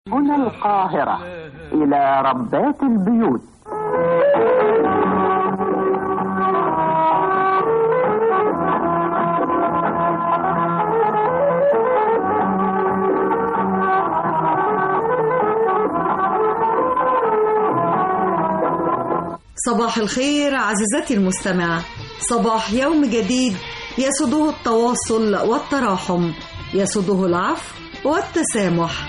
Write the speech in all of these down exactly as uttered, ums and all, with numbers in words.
هنا القاهرة، إلى ربات البيوت. صباح الخير عزيزتي المستمعة، صباح يوم جديد يسوده التواصل والتراحم، يسوده العفو والتسامح.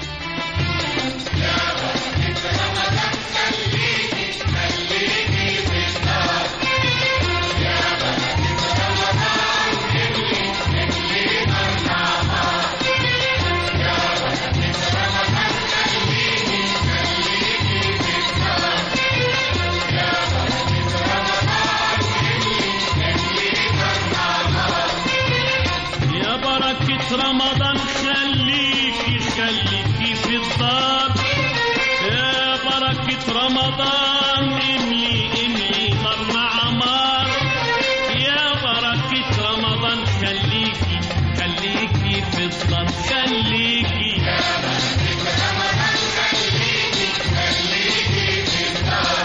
رمضان خليكي خليكي في الدار، يا بركة رمضان املي املي نار مع عمار، يا بركة رمضان خليكي خليكي في الدار، خليكي يا بركة رمضان خليكي خليكي في الدار.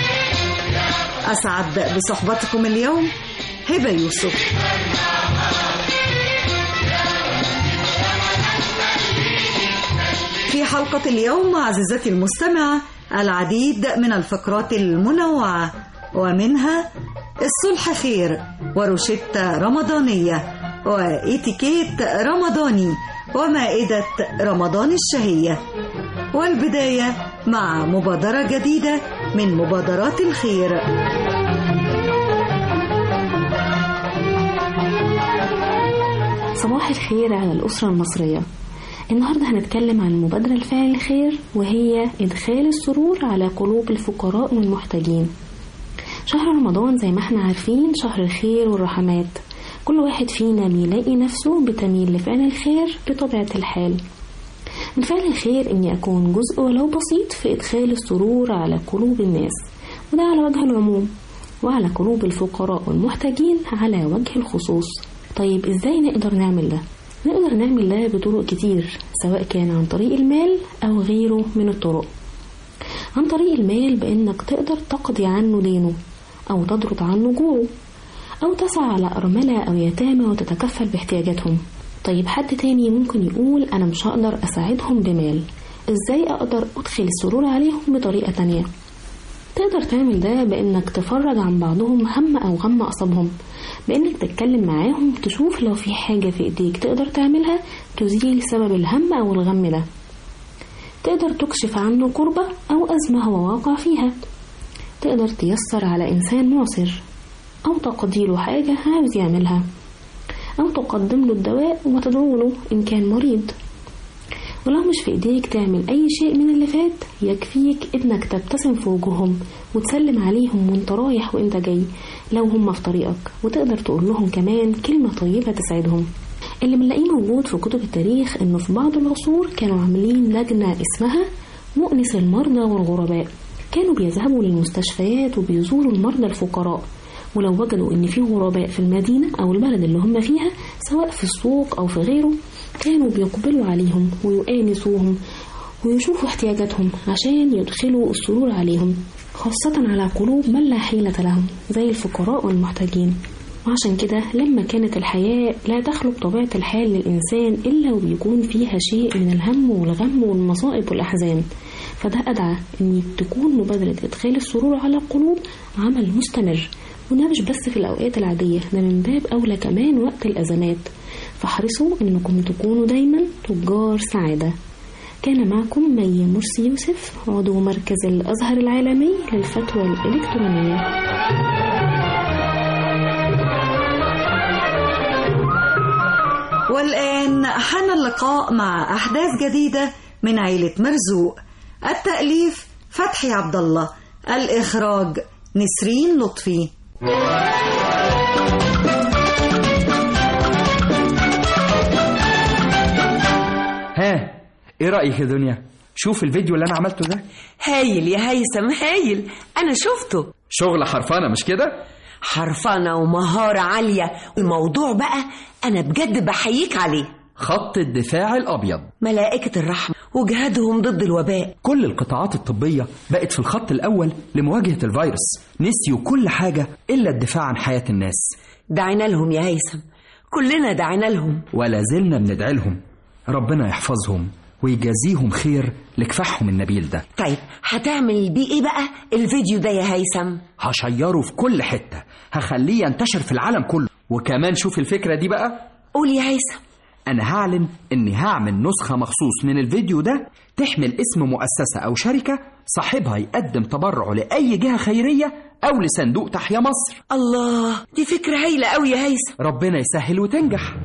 أسعد بصحبتكم اليوم هبة يوسف. في حلقة اليوم عزيزتي المستمعة العديد من الفقرات المنوعة، ومنها الصلح خير وروشتة رمضانية وإتيكيت رمضاني ومائدة رمضان الشهية، والبداية مع مبادرة جديدة من مبادرات الخير. صباح الخير على الأسرة المصرية. النهاردة هنتكلم عن مبادرة الفعل الخير، وهي إدخال السرور على قلوب الفقراء والمحتاجين. شهر رمضان زي ما احنا عارفين شهر الخير والرحمات، كل واحد فينا بيلاقي نفسه بتميل لفعل الخير بطبيعة الحال. من فعل الخير إني أكون جزء ولو بسيط في إدخال السرور على قلوب الناس، وده على وجه العموم، وعلى قلوب الفقراء والمحتاجين على وجه الخصوص. طيب إزاي نقدر نعمل ده؟ نقدر نعمل ده بطرق كتير، سواء كان عن طريق المال أو غيره من الطرق. عن طريق المال بأنك تقدر تقضي عنه دينه، أو تضرب عنه جوعه، أو تسعى على أرملة أو يتامى وتتكفل باحتياجاتهم. طيب حد تاني ممكن يقول أنا مش هقدر أساعدهم بمال، إزاي أقدر أدخل السرور عليهم بطريقة تانية؟ تقدر تعمل ده بأنك تفرج عن بعضهم هم أو غم أصابهم، بأنك تتكلم معاهم، تشوف لو في حاجة في إيديك تقدر تعملها تزيل سبب الهم أو الغم ده. تقدر تكشف عنه كربة أو أزمة هو واقع فيها. تقدر تيسر على إنسان معسر، أو تقضيله حاجة عاوز يعملها، أو تقدم له الدواء وتدعو له إن كان مريض. ولو مش في إيديك تعمل أي شيء من اللي فات، يكفيك إنك تبتسم في وجوههم وتسلم عليهم وانت رايح وانت جاي لو هم في طريقك، وتقدر تقول لهم كمان كلمة طيبة تسعدهم. اللي بنلاقيه موجود في كتب التاريخ إنه في بعض العصور كانوا عاملين لجنة اسمها مؤنس المرضى والغرباء، كانوا بيذهبوا للمستشفيات وبيزوروا المرضى الفقراء، ولو وجدوا إن في غرباء في المدينة أو البلد اللي هم فيها، سواء في السوق أو في غيره، كانوا بيقبلوا عليهم ويؤانسوهم ويشوفوا احتياجاتهم عشان يدخلوا السرور عليهم، خاصة على قلوب من لا حيلة لهم زي الفقراء والمحتاجين. وعشان كده لما كانت الحياة لا تخلو بطبيعة الحال للإنسان إلا وبيكون فيها شيء من الهم والغم والمصائب والأحزان، فده أدعى أن تكون مبادرة إدخال السرور على القلوب عمل مستمر، وده مش بس في الأوقات العادية، ده من باب أولى كمان وقت الأزمات. فحرصوا أنكم تكونوا دايما تجار سعادة. كان معكم مي مرسي يوسف، عضو مركز الأزهر العالمي للفتوى الإلكترونية. والآن حان اللقاء مع أحداث جديدة من عيلة مرزوق. التأليف فتحي عبد الله، الإخراج نسرين لطفي. ها، ايه رأيك يا دنيا؟ شوف الفيديو اللي انا عملته ده. هايل يا هيثم، هايل، انا شفته. شغل حرفانة مش كده؟ حرفانة ومهارة عالية، الموضوع بقى انا بجد بحييك عليه. خط الدفاع الأبيض، ملائكة الرحمة وجهادهم ضد الوباء. كل القطاعات الطبية بقت في الخط الأول لمواجهة الفيروس، نسيوا كل حاجة إلا الدفاع عن حياة الناس. دعينا لهم يا هيثم، كلنا دعينا لهم ولا زلنا بندعي لهم، ربنا يحفظهم ويجازيهم خير لكفاحهم النبيل ده. طيب هتعمل بيه ايه بقى الفيديو ده يا هيثم؟ هشيره في كل حتة، هخليه ينتشر في العالم كله. وكمان شوف الفكرة دي بقى، قول يا هيثم. أنا هعلن إني هعمل نسخة مخصوص من الفيديو ده تحمل اسم مؤسسة أو شركة صاحبها يقدم تبرع لأي جهة خيرية أو لصندوق تحيا مصر. الله، دي فكرة هايلة قوي يا هيثم. ربنا يسهل وتنجح.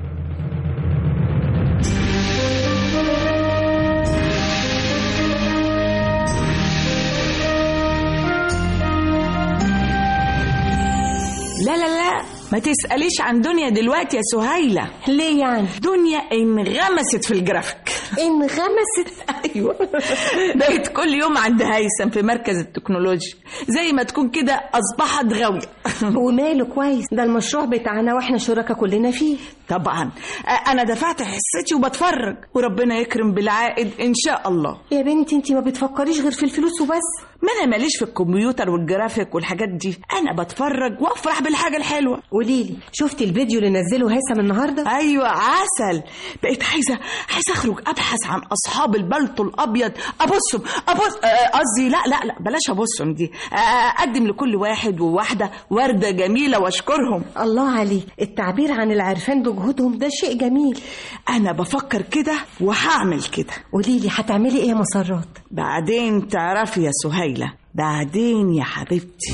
لا لا لا، ما تسأليش عن دنيا دلوقتي يا سهيلة. ليه يعني؟ دنيا انغمست في الجرافيك. انغمست؟ ايوه، بقت كل يوم عند هيثم في مركز التكنولوجيا، زي ما تكون كده اصبحت غاوية. وماله كويس، ده المشروع بتاعنا واحنا شركاء كلنا فيه. طبعا انا دفعت حصتي وبتفرج، وربنا يكرم بالعائد ان شاء الله. يا بنتي انتي ما بتفكريش غير في الفلوس وبس. ما انا ماليش في الكمبيوتر والجرافيك والحاجات دي، انا بتفرج وافرح بالحاجه الحلوه. قوليلي، شفتي الفيديو اللي نزله هيثم النهارده؟ ايوه عسل. بقيت عايزه عايزه اخرج ابحث عن اصحاب البلطو الابيض، ابصهم ابص قصدي لا لا لا بلاش ابصهم دي، اقدم لكل واحد وواحده ورده جميله واشكرهم. الله عليك، التعبير عن العرفان بجهودهم ده شيء جميل. انا بفكر كده وهعمل كده. قوليلي هتعملي ايه يا مسرات؟ بعدين تعرفي يا سهيلة، بعدين يا حبيبتي.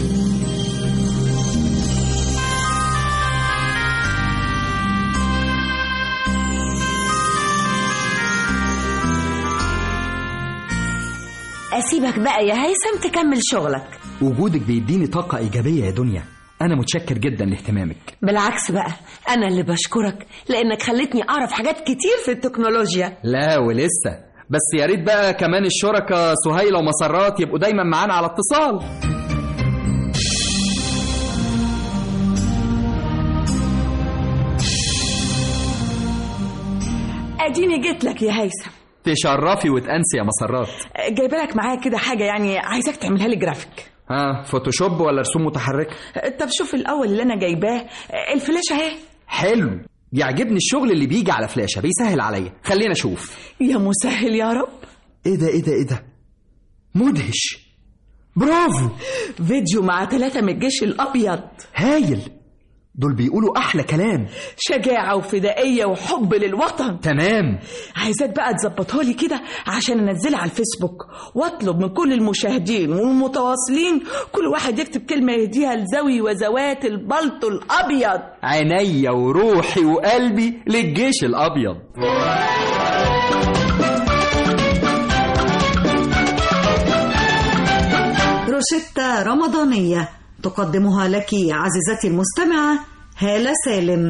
أسيبك بقى يا هيثم تكمل شغلك. وجودك بيديني طاقة إيجابية يا دنيا، أنا متشكر جدا لاهتمامك. بالعكس بقى، أنا اللي بشكرك لأنك خلتني أعرف حاجات كتير في التكنولوجيا. لا ولسه، بس يا ريت بقى كمان الشركاء سهيلة ومسرات يبقوا دايما معانا على اتصال. اديني جيت لك يا هيثم. تشرفي وتأنسي يا مسرات. جايبه لك معايا كده حاجه يعني عايزاك تعملها لي جرافيك. ها، فوتوشوب ولا رسوم متحركه؟ طب شوف الاول اللي انا جايباه، الفلاشه اهي. حلو، يعجبني الشغل اللي بيجي على فلاشه، بيسهل عليا. خلينا اشوف. يا مسهل يا رب. ايه ده ايه ده ايه ده، مدهش، برافو. فيديو مع ثلاثة من الجيش الابيض. هايل، دول بيقولوا احلى كلام، شجاعه وفدائيه وحب للوطن. تمام. عايزاك بقى تظبطها لي كده عشان انزلها على الفيسبوك، واطلب من كل المشاهدين والمتواصلين كل واحد يكتب كلمه يهديها لذوي وذوات البلطو الابيض. عينيا وروحي وقلبي للجيش الابيض. روشتة رمضانية تقدمها لك عزيزتي المستمعة هالة سالم.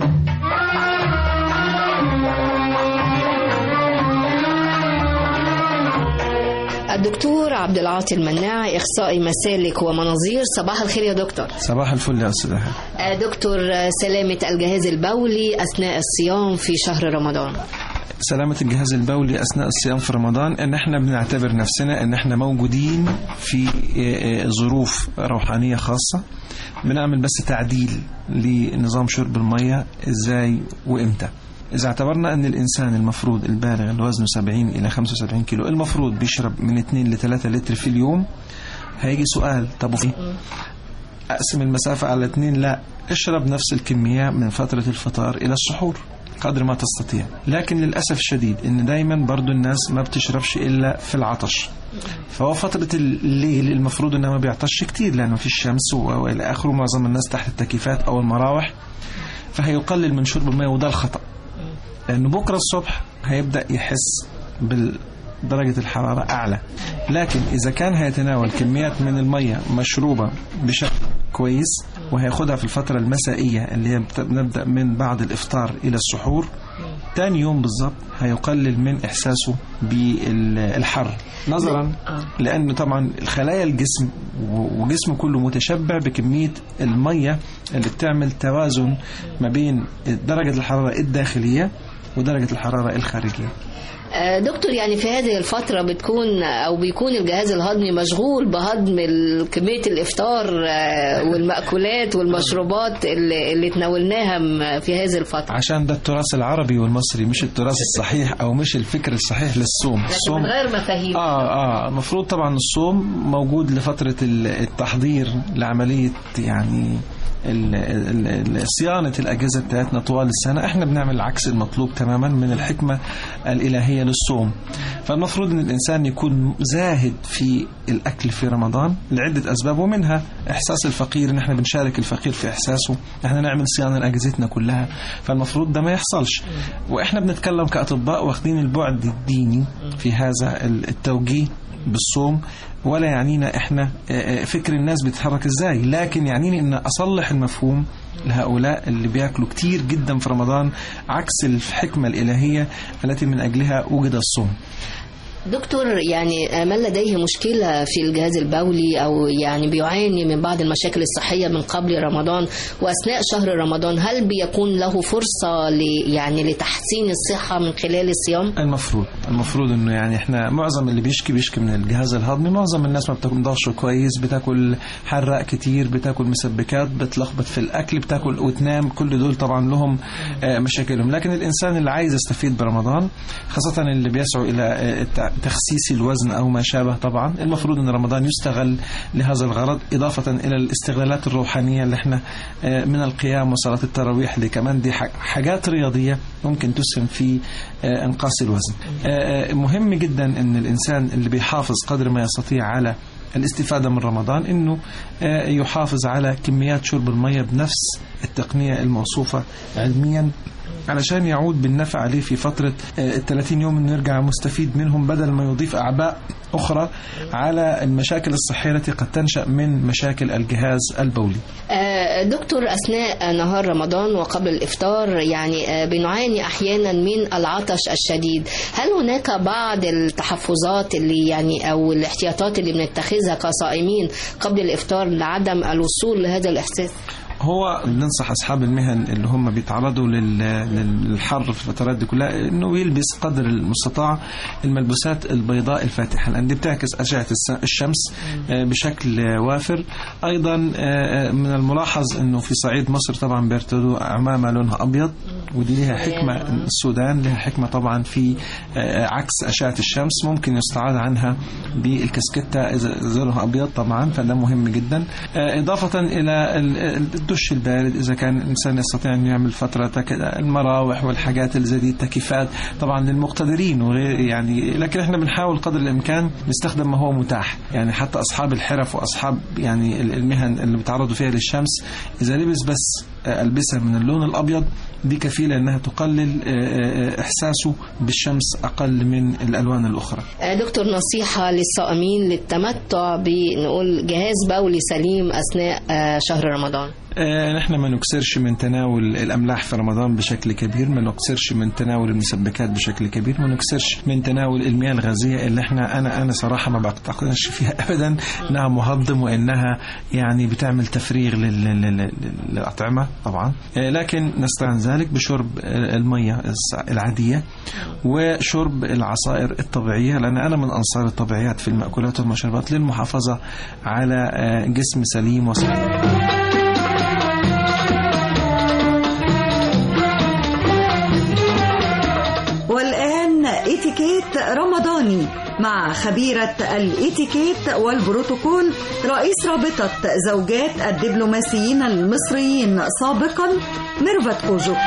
الدكتور عبد العاطي المناع، اخصائي مسالك ومناظير. صباح الخير يا دكتور. صباح الفل يا استاذ. دكتور، سلامة الجهاز البولي اثناء الصيام في شهر رمضان. سلامة الجهاز البولي أثناء الصيام في رمضان إن إحنا بنعتبر نفسنا إن إحنا موجودين في ظروف روحانية خاصة، بنعمل بس تعديل لنظام شرب المية إزاي وإمتى. إذا اعتبرنا أن الإنسان المفروض البالغ اللي وزنه سبعين إلى خمسة وسبعين كيلو المفروض بيشرب من اثنين لثلاثة لتر في اليوم، هيجي سؤال، طب وفي أقسم المسافة على اثنين؟ لا، اشرب نفس الكمية من فترة الفطار إلى السحور قدر ما تستطيع. لكن للأسف الشديد إن دايما برضو الناس ما بتشربش إلا في العطش، فهو فترة الليل المفروض إنه ما بيعطش كتير لأنه في الشمس وإلى آخره، معظم الناس تحت التكييفات أو المراوح، فهيقلل من شرب الماء، وده الخطأ، لأنه بكرة الصبح هيبدأ يحس بدرجة الحرارة أعلى. لكن إذا كان هيتناول كميات من المية مشروبة بشكل كويس وهياخدها في الفترة المسائية اللي هي بنبدأ من بعد الإفطار إلى السحور، تاني يوم بالضبط هيقلل من إحساسه بالحر، نظرا لأنه طبعا الخلايا الجسم وجسمه كله متشبع بكمية المية اللي بتعمل توازن ما بين درجة الحرارة الداخلية ودرجة الحرارة الخارجية. دكتور، يعني في هذه الفترة بتكون أو بيكون الجهاز الهضمي مشغول بهضم كمية الإفطار والمأكولات والمشروبات اللي, اللي تناولناها في هذه الفترة، عشان ده التراث العربي والمصري، مش التراث الصحيح أو مش الفكر الصحيح للصوم. الصوم غير مفاهيم. آه آه المفروض طبعا الصوم موجود لفترة التحضير لعملية يعني صيانة الأجهزة بتاعتنا طوال السنة. احنا بنعمل عكس المطلوب تماما من الحكمة الإلهية للصوم. فالمفروض ان الإنسان يكون زاهد في الأكل في رمضان لعدة أسباب، ومنها إحساس الفقير، ان احنا بنشارك الفقير في إحساسه، احنا نعمل صيانة لأجهزتنا كلها، فالمفروض ده ما يحصلش. وإحنا بنتكلم كأطباء واخدين البعد الديني في هذا التوجيه بالصوم، ولا يعنينا احنا فكر الناس بتتحرك ازاي، لكن يعنيني ان اصلح المفهوم لهؤلاء اللي بياكلوا كتير جدا في رمضان عكس الحكمة الإلهية التي من أجلها وجد الصوم. دكتور، يعني من لديه مشكلة في الجهاز البولي أو يعني بيعاني من بعض المشاكل الصحية من قبل رمضان وأثناء شهر رمضان، هل بيكون له فرصة ل يعني لتحسين الصحة من خلال الصيام؟ المفروض المفروض إنه يعني إحنا معظم اللي بيشكي بيشكي من الجهاز الهضمي. معظم الناس ما بتاكلش كويس، بتاكل حراق كتير، بتاكل مسبكات، بتلخبط في الأكل، بتاكل وتنام. كل دول طبعا لهم مشاكلهم. لكن الإنسان اللي عايز يستفيد برمضان، خاصة اللي بيسعوا إلى تخسيس الوزن أو ما شابه، طبعا المفروض أن رمضان يستغل لهذا الغرض، إضافة إلى الاستغلالات الروحانية اللي احنا من القيام وصلاة التراويح، اللي كمان دي حاجات رياضية ممكن تسهم في انقاص الوزن. مهم جدا أن الإنسان اللي بيحافظ قدر ما يستطيع على الاستفادة من رمضان إنه يحافظ على كميات شرب المياه بنفس التقنية الموصوفة علميا، علشان يعود بالنفع عليه في فترة الثلاثين يوم، إنه يرجع مستفيد منهم بدل ما يضيف أعباء أخرى على المشاكل الصحية التي قد تنشأ من مشاكل الجهاز البولي. دكتور، أثناء نهار رمضان وقبل الإفطار يعني بنعاني أحيانا من العطش الشديد، هل هناك بعض التحفظات اللي يعني أو الاحتياطات اللي بنتخذها كصائمين قبل الإفطار لعدم الوصول لهذا الإحساس؟ هو ننصح أصحاب المهن اللي هم بيتعرضوا للحر في الفترات دي كلها إنه يلبس قدر المستطاع الملبوسات البيضاء الفاتحة، لأن دي بتعكس أشعة الشمس بشكل وافر. أيضا من الملاحظ إنه في صعيد مصر طبعا بيرتدوا عمامة لونها أبيض، ودي لها حكمة. السودان لها حكمة طبعا في عكس أشعة الشمس، ممكن يستعاض عنها بالكسكتة إذا لونها أبيض طبعا، فده مهم جدا. إضافة إلى الدش البارد إذا كان الإنسان يستطيع أن يعمل فترة المراوح والحاجات اللي زي دي، التكييفات طبعا للمقتدرين وغير يعني، لكن احنا بنحاول قدر الإمكان نستخدم ما هو متاح. يعني حتى أصحاب الحرف وأصحاب يعني المهن اللي بتعرضوا فيها للشمس، إذا لبس بس ألبسة من اللون الأبيض دي كفيلة أنها تقلل إحساسه بالشمس أقل من الألوان الأخرى. دكتور، نصيحة للصائمين للتمتع بنقول جهاز بولي سليم أثناء شهر رمضان؟ نحن ما نكسرش من تناول الأملاح في رمضان بشكل كبير، ما نكسرش من تناول المسبكات بشكل كبير، ما نكسرش من تناول المياه الغازية اللي احنا أنا أنا صراحة ما بعتقدش فيها أبدا إنها مهضم وإنها يعني بتعمل تفريغ للأطعمة طبعا، لكن نستعين ذلك بشرب المياه العادية وشرب العصائر الطبيعية، لأن أنا من أنصار الطبيعيات في المأكولات والمشروبات للمحافظة على جسم سليم وصحي. والآن اتيكيت رمضاني مع خبيرة الاتيكيت والبروتوكول رئيس رابطة زوجات الدبلوماسيين المصريين سابقا ميرفت كوجوك.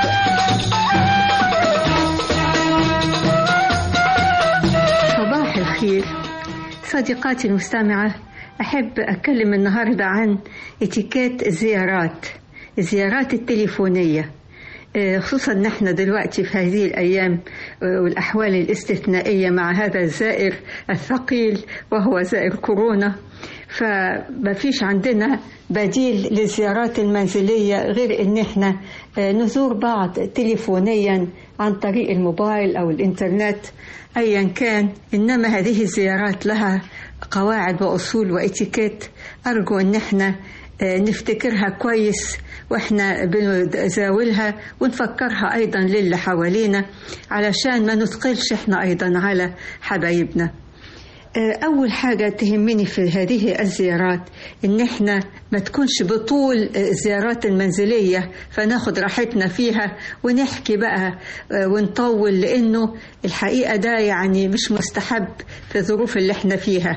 صباح الخير صديقاتي المستمعة، أحب أتكلم النهاردة عن اتيكيت الزيارات الزيارات التليفونية، خصوصا نحن دلوقتي في هذه الأيام والأحوال الاستثنائية مع هذا الزائر الثقيل وهو زائر كورونا، فما فيش عندنا بديل للزيارات المنزلية غير ان احنا نزور بعض تليفونيا عن طريق الموبايل او الانترنت ايا كان. انما هذه الزيارات لها قواعد واصول واتيكيت، ارجو ان احنا نفتكرها كويس واحنا بنزاولها، ونفكرها ايضا للي حوالينا علشان ما نثقلش احنا ايضا على حبايبنا. أول حاجة تهمني في هذه الزيارات إن إحنا ما تكونش بطول الزيارات المنزلية فناخد راحتنا فيها ونحكي بقى ونطول، لأنه الحقيقة ده يعني مش مستحب في الظروف اللي إحنا فيها.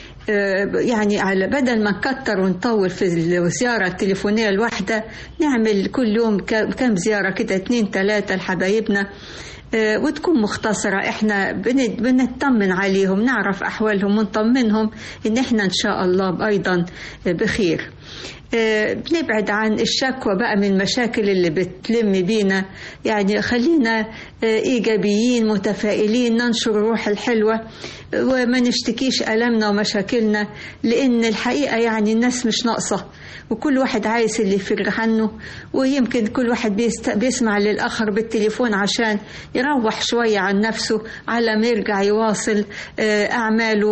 يعني على بدل ما نكتر ونطول في الزيارة التليفونية الواحدة، نعمل كل يوم كم زيارة كده، اتنين تلاتة لحبايبنا، وتكون مختصرة. احنا بنطمن عليهم، نعرف أحوالهم ونطمنهم إن احنا إن شاء الله أيضا بخير. بنبعد عن الشكوى بقى من المشاكل اللي بتلم بينا، يعني خلينا إيجابيين متفائلين، ننشر الروح الحلوة وما نشتكيش ألمنا ومشاكلنا، لأن الحقيقة يعني الناس مش ناقصة، وكل واحد عايز اللي يفرح عنه، ويمكن كل واحد بيسمع للآخر بالتليفون عشان يروح شوية عن نفسه على ما يرجع يواصل أعماله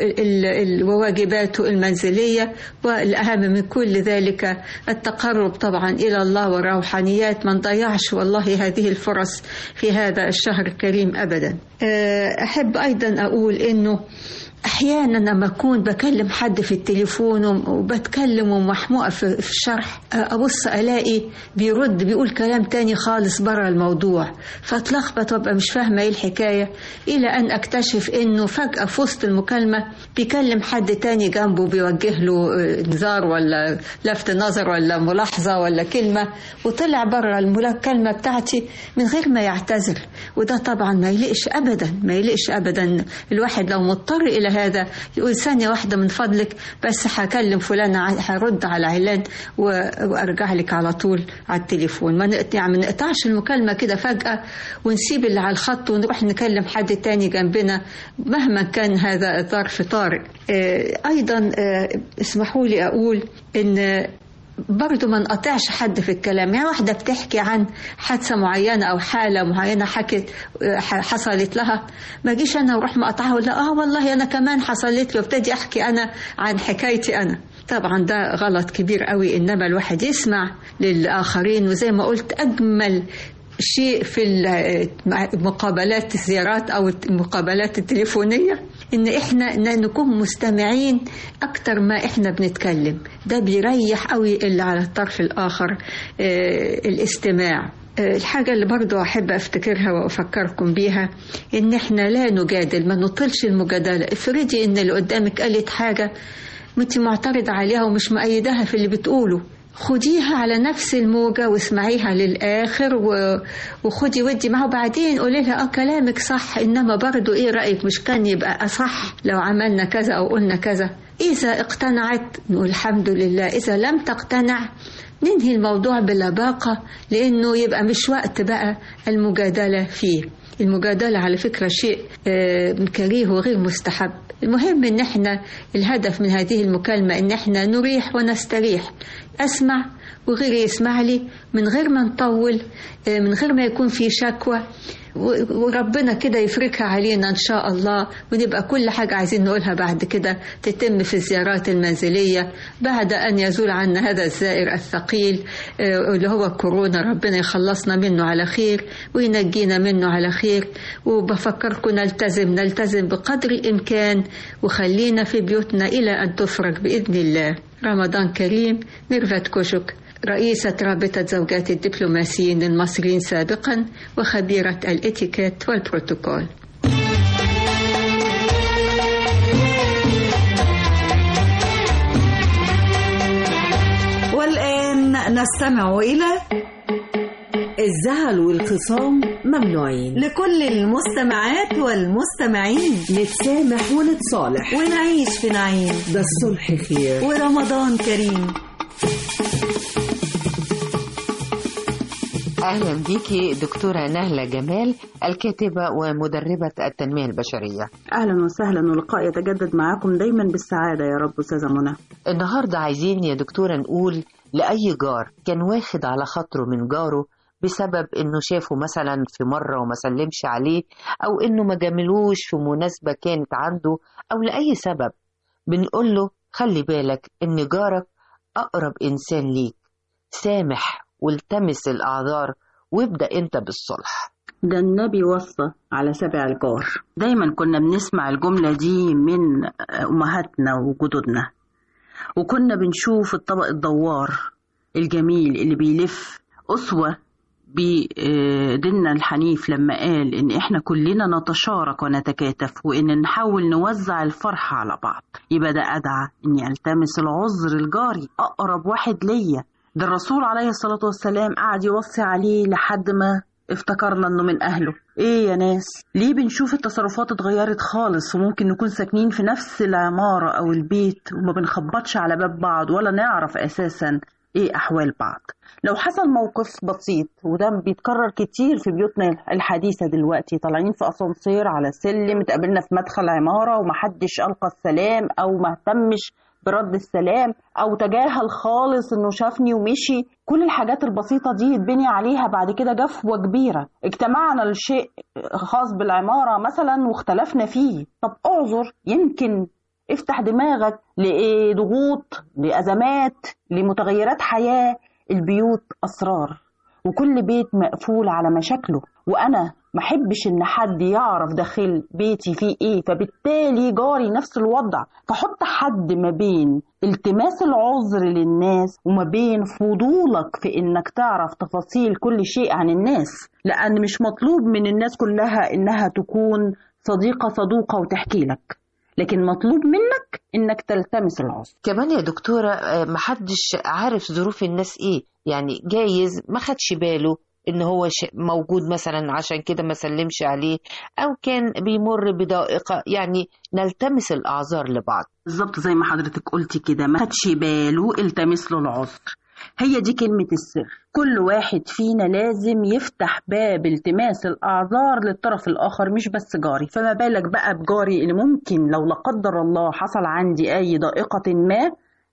وواجباته المنزلية. والأهم من كل ذلك التقرب طبعا إلى الله والروحانيات. ما نضيعش والله هذه الفرص في هذا الشهر الكريم أبدا. أحب أيضا أقول إنه أحيانا لما أكون بكلم حد في التليفون وبتكلم ومحموقة في الشرح، أبص ألاقي بيرد بيقول كلام تاني خالص برا الموضوع، فأتلخبط وأبقى مش فاهمة إيه الحكاية، إلى أن أكتشف إنه فجأة في وسط المكالمة بيكلم حد تاني جنبه بيوجه له انذار ولا لفت نظر ولا ملاحظة ولا كلمة، وطلع برا المكالمة بتاعتي من غير ما يعتذر. وده طبعا ما يليقش أبدا، ما يليقش أبدا. الواحد لو مضطر إلى هذا يقول ثانية واحدة من فضلك بس هكلم فلان، هرد على علان وأرجع لك على طول على التليفون. ما يعني ما نقطعش المكالمة كده فجأة ونسيب اللي على الخط ونروح نكلم حد تاني جنبنا مهما كان هذا الظرف طارئ. أيضا اسمحوا لي أقول إن برضو ما نقطعش حد في الكلام. يعني واحدة بتحكي عن حادثة معينة أو حالة معينة حكت حصلت لها، ما جيش أنا وروح مقطعها ولا آه والله أنا كمان حصلت لي وابتدي أحكي أنا عن حكايتي أنا. طبعا ده غلط كبير قوي. إنما الواحد يسمع للآخرين، وزي ما قلت أجمل شيء في المقابلات الزيارات أو المقابلات التليفونية إن إحنا نكون مستمعين أكتر ما إحنا بنتكلم. ده بيريح قوي اللي على الطرف الآخر آه الاستماع. آه الحاجة اللي برضو أحب أفتكرها وأفكركم بيها إن إحنا لا نجادل، ما نطلش المجادلة. افرضي إن اللي قدامك قالت حاجة وانت معترضة عليها ومش مؤيدها في اللي بتقوله، خديها على نفس الموجة واسمعيها للآخر وخدي ودي معه، بعدين قولي لها اه كلامك صح، إنما برضو ايه رأيك مش كان يبقى أصح لو عملنا كذا أو قلنا كذا. إذا اقتنعت نقول الحمد لله، إذا لم تقتنع ننهي الموضوع بلباقة، لأنه يبقى مش وقت بقى المجادلة فيه. المجادلة على فكرة شيء كريه وغير مستحب. المهم ان احنا الهدف من هذه المكالمة ان احنا نريح ونستريح، اسمع وغيري يسمع لي من غير ما نطول، من غير ما يكون في شكوى، وربنا كده يفركها علينا إن شاء الله، ونبقى كل حاجة عايزين نقولها بعد كده تتم في الزيارات المنزلية بعد أن يزول عنا هذا الزائر الثقيل اللي هو كورونا. ربنا يخلصنا منه على خير وينجينا منه على خير. وبفكركم نلتزم نلتزم بقدر الإمكان، وخلينا في بيوتنا إلى أن تفرج بإذن الله. رمضان كريم. ميرفت كوشك، رئيسة رابطة زوجات الدبلوماسيين المصريين سابقا وخبيرة الاتيكيت والبروتوكول. والآن نستمع إلى الزعل والخصام ممنوعين. لكل المستمعات والمستمعين نتسامح ونتصالح ونعيش في نعيم، ده الصلح خير ورمضان كريم. أهلا بيكي دكتورة نهلة جمال، الكاتبة ومدربة التنمية البشرية. أهلا وسهلا، ولقاء يتجدد معكم دايما بالسعادة يا رب أستاذة منى. النهاردة عايزين يا دكتورة نقول لأي جار كان واخد على خاطره من جاره بسبب إنه شافه مثلا في مرة وما سلمش عليه، أو إنه ما جاملوش في مناسبة كانت عنده، أو لأي سبب، بنقول له خلي بالك إن جارك أقرب إنسان ليك، سامح والتمس الأعذار وابدأ أنت بالصلح. ده النبي وصى على سبع الجار. دايما كنا بنسمع الجملة دي من أمهاتنا وجدودنا، وكنا بنشوف الطبق الدوار الجميل اللي بيلف أسوة بديننا الحنيف لما قال إن إحنا كلنا نتشارك ونتكاتف وإن نحاول نوزع الفرحة على بعض. يبقى ده أدعى إني ألتمس العذر الجاري، أقرب واحد ليا. ده الرسول عليه الصلاة والسلام قعد يوصي عليه لحد ما افتكرنا انه من اهله. ايه يا ناس، ليه بنشوف التصرفات اتغيرت خالص وممكن نكون ساكنين في نفس العمارة او البيت وما بنخبطش على باب بعض ولا نعرف اساسا ايه احوال بعض؟ لو حصل موقف بسيط، وده بيتكرر كتير في بيوتنا الحديثة دلوقتي، طالعين في اسانسير على سلم، اتقابلنا في مدخل عمارة ومحدش القى السلام او ما اهتمش برد السلام او تجاهل خالص انه شافني ومشي، كل الحاجات البسيطة دي يتبني عليها بعد كده جفوة كبيرة. اجتمعنا لشيء خاص بالعمارة مثلا واختلفنا فيه، طب اعذر، يمكن افتح دماغك لضغوط، لأزمات، لمتغيرات حياة. البيوت أسرار وكل بيت مقفول على مشاكله، وأنا محبش إن حد يعرف داخل بيتي فيه إيه، فبالتالي جاري نفس الوضع. فحط حد ما بين التماس العذر للناس وما بين فضولك في إنك تعرف تفاصيل كل شيء عن الناس، لأن مش مطلوب من الناس كلها إنها تكون صديقة صدوقة وتحكي لك، لكن مطلوب منك إنك تلتمس العذر. كمان يا دكتورة محدش عارف ظروف الناس إيه، يعني جايز ما خدش باله إن هو موجود مثلا عشان كده ما سلمش عليه، أو كان بيمر بضائقة، يعني نلتمس الأعذار لبعض. بالظبط زي ما حضرتك قلتي كده، ما خدش باله التمس له العذر. هي دي كلمة السر. كل واحد فينا لازم يفتح باب التماس الأعذار للطرف الآخر، مش بس جاري. فما بالك بقى بجاري اللي ممكن لو لا قدر الله حصل عندي أي ضائقة ما،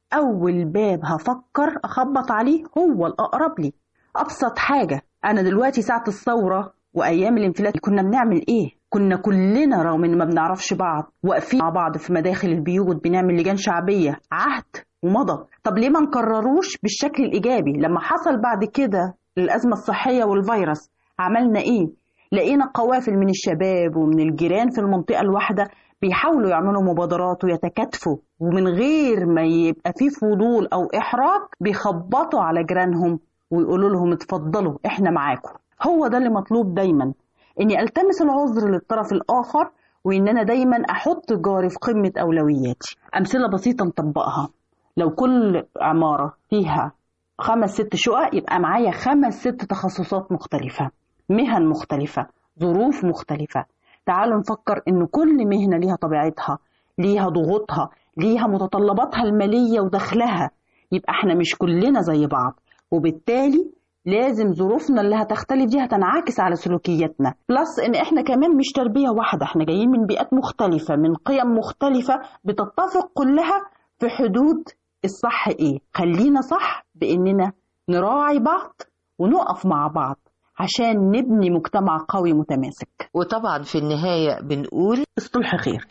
أول باب هفكر أخبط عليه هو الأقرب لي. أبسط حاجة، أنا دلوقتي ساعة الثورة وأيام الانفلات كنا بنعمل إيه؟ كنا كلنا رغم إن ما بنعرفش بعض واقفين مع بعض في مداخل البيوت، بنعمل لجان شعبية، عهد ومضى. طب ليه ما نكرروش بالشكل الإيجابي؟ لما حصل بعد كده الأزمة الصحية والفيروس عملنا إيه؟ لقينا قوافل من الشباب ومن الجيران في المنطقة الواحدة بيحاولوا يعملوا مبادرات ويتكاتفوا، ومن غير ما يبقى فيه فضول أو إحراج بيخبطوا على جيرانهم ويقولوا لهم اتفضلوا احنا معاكم. هو ده اللي مطلوب دايما، اني التمس العذر للطرف الآخر، وان انا دايما احط جاري في قمة أولوياتي. أمثلة بسيطة نطبقها، لو كل عمارة فيها خمس ست شقق يبقى معايا خمس ست تخصصات مختلفة، مهن مختلفة، ظروف مختلفة. تعالوا نفكر إن كل مهنة ليها طبيعتها، ليها ضغوطها، ليها متطلباتها المالية ودخلها. يبقى احنا مش كلنا زي بعض، وبالتالي لازم ظروفنا اللي هتختلف دي هتنعكس على سلوكياتنا. بلس ان احنا كمان مش تربية واحدة، احنا جايين من بيئات مختلفة، من قيم مختلفة بتتفق كلها في حدود الصح ايه. خلينا صح باننا نراعي بعض ونقف مع بعض عشان نبني مجتمع قوي متماسك. وطبعا في النهاية بنقول الصلح خير.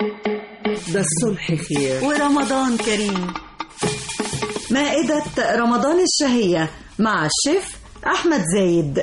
ده الصلح خير ورمضان كريم. مائدة رمضان الشهية مع الشيف أحمد زايد.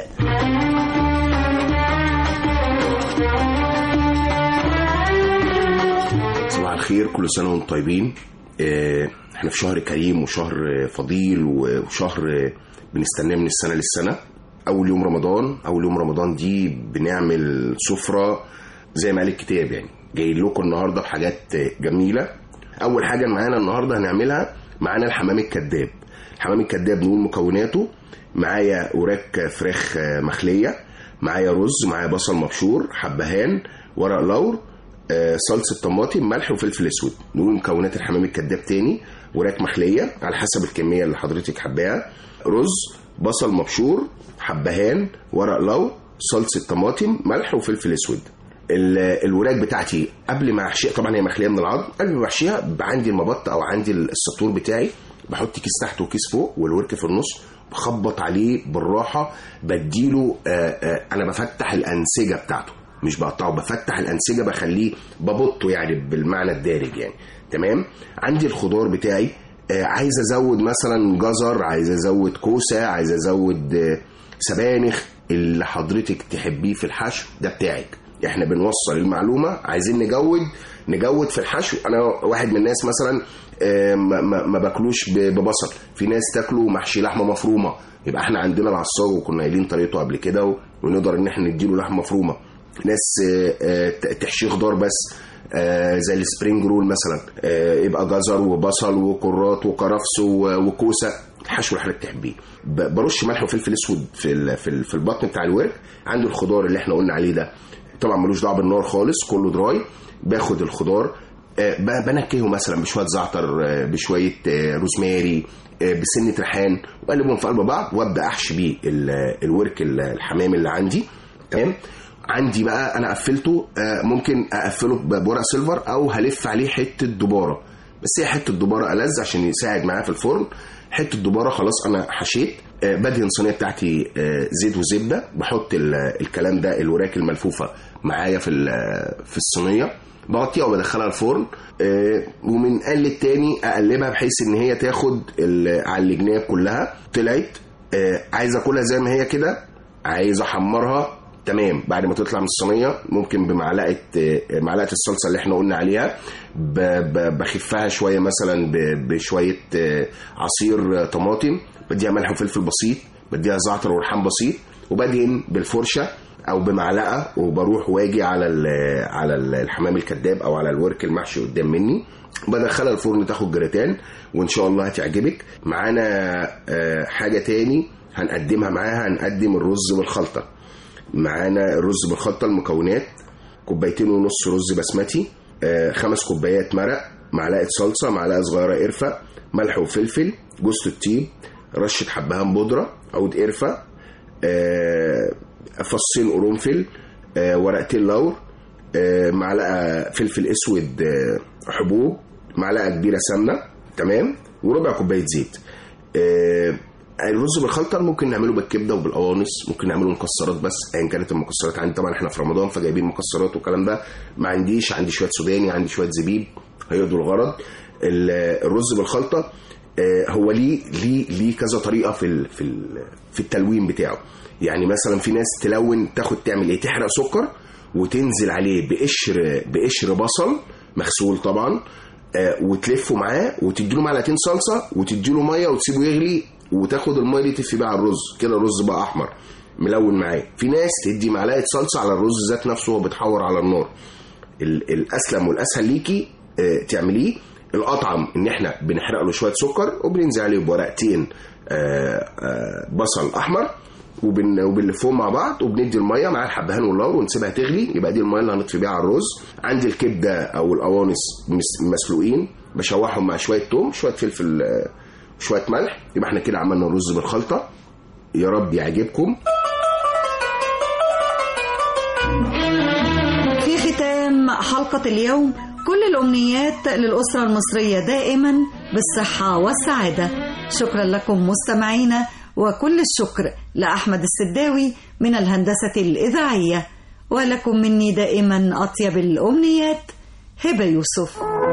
صباح الخير، كل سنة وانتم طيبين. احنا في شهر كريم وشهر فضيل وشهر بنستناه من السنة للسنة. أول يوم رمضان أول يوم رمضان دي بنعمل سفرة زي ما قال الكتاب، يعني جاي لكم النهاردة بحاجات جميلة. أول حاجة معانا النهاردة هنعملها، معانا الحمام الكداب. الحمام الكداب نقول مكوناته: معايا وراك فراخ مخلية، معايا رز، معايا بصل مبشور، حبهان، ورق لور، صلصة طماطم، ملح وفلفل اسود. نقول مكونات الحمام الكداب تاني: وراك مخلية على حسب الكمية اللي حضرتك حباها، رز، بصل مبشور، حبهان، ورق لور، صلصة طماطم، ملح وفلفل اسود. الوراك بتاعتي قبل ما احشيها، طبعا هي مخليه من العظم، قبل ما احشيها عندي المبط او عندي السطور بتاعي، بحط كيس تحت وكيس فوق والورك في النص، بخبط عليه بالراحه، بديله آآ آآ انا بفتح الانسجه بتاعته، مش بقطعه، بفتح الانسجه، بخليه ببطه يعني بالمعنى الدارج يعني. تمام. عندي الخضار بتاعي عايز ازود مثلا جزر، عايز ازود كوسه، عايز ازود سبانخ، اللي حضرتك تحبيه في الحشو ده بتاعك. احنا بنوصل المعلومه، عايزين نجود نجود في الحشو. انا واحد من الناس مثلا ما, ما, ما باكلوش ببصل، في ناس تاكله محشي لحمه مفرومه، يبقى احنا عندنا العصاج وكنا قايلين طريقته قبل كده ونقدر ان احنا نديله لحمه مفرومه. ناس تحشيه خضار بس زي السبرينج رول مثلا، يبقى جزر وبصل وكرات وكرفس وكوسه، الحشو اللي حضرتك تحبيه. برش ملح وفلفل اسود في في البطن بتاع الورك. عندي الخضار اللي احنا قلنا عليه ده طبعا ملوش دعوه بالنار خالص، كله دراي. باخد الخضار بنكهه مثلا بشويه زعتر، بشويه روزماري، بسنه ريحان، واقلبهم في قلب بعض وابدا احشي بيه الورك الحمام اللي عندي. تمام. عندي بقى انا قفلته، ممكن اقفله بورق سيلفر او هلف عليه حته دباره، بس هي حته دباره ألذ عشان يساعد معايا في الفرن. حته دباره خلاص انا حشيت. بدهن الصينيه بتاعتي زيت وزبده، بحط الكلام ده الوراك الملفوفه معايا في في الصينيه، بغطيها وبدخلها الفرن، ومن قل التاني اقلبها بحيث ان هي تاخد على الجناب كلها. طلعت عايز اكلها زي ما هي كده، عايز احمرها تمام. بعد ما تطلع من الصينيه ممكن بمعلقه معلقه الصلصه اللي احنا قلنا عليها بخفها شويه مثلا بشويه عصير طماطم، بديها ملح وفلفل بسيط، بديها زعتر وريحان بسيط، وبدهن بالفرشه او بمعلقه وبروح واجي على على الحمام الكداب او على الورك المحشي قدام مني، بدخلها الفرن تاخد جراتان وان شاء الله هتعجبك. معانا حاجه تاني هنقدمها معاها، هنقدم الرز بالخلطه. معانا الرز بالخلطه، المكونات كوبايتين ونص رز بسمتي، خمس كوبايات مرق، معلقه صلصه، معلقه صغيره قرفه، ملح وفلفل، جوز الطيب، رشه حبهان بودره، عود قرفه، فصين قرنفل، ورقتين لور، معلقه فلفل اسود حبوب، معلقه كبيره سمنه. تمام. وربع كوبايه زيت. الرز بالخلطه ممكن نعمله بالكبده وبالقوانص، ممكن نعمله مكسرات بس ايا كانت المكسرات. عندي طبعا احنا في رمضان فجايبين مكسرات والكلام ده، ما عنديش عندي شويه سوداني، عندي شويه زبيب هيقضوا الغرض. الرز بالخلطه هو ليه ليه ليه كذا طريقه في في في التلوين بتاعه. يعني مثلا في ناس تلون تاخد تعمل ايه، تحرق سكر وتنزل عليه بقشر بقشر بصل مغسول طبعا، وتلفه معاه وتديله معلقتين صلصه وتديله ميه وتسيبه يغلي وتاخد الميه دي تفي بقى على الرز كده، الرز بقى احمر ملون معاه. في ناس تدي معلقه صلصه على الرز ذات نفسه وهو بيتحور على النار. الاسلم والاسهل ليكي تعمليه الاطعم ان احنا بنحرق له شويه سكر وبننزل عليه بورقتين بصل احمر وبنلفهم مع بعض وبندي الميه مع الحبهان واللور ونسيبها تغلي، يبقى دي الميه اللي هنطفي بيها على الرز. عندي الكبده او القوانص مسلوقين، بشوحهم مع شويه توم، شويه فلفل، شويه ملح، يبقى احنا كده عملنا الرز بالخلطه. يا رب يعجبكم. في ختام حلقه اليوم كل الامنيات للاسره المصريه دائما بالصحه والسعاده. شكرا لكم مستمعينا، وكل الشكر لأحمد السداوي من الهندسة الإذاعية، ولكم مني دائما أطيب الأمنيات، هبة يوسف.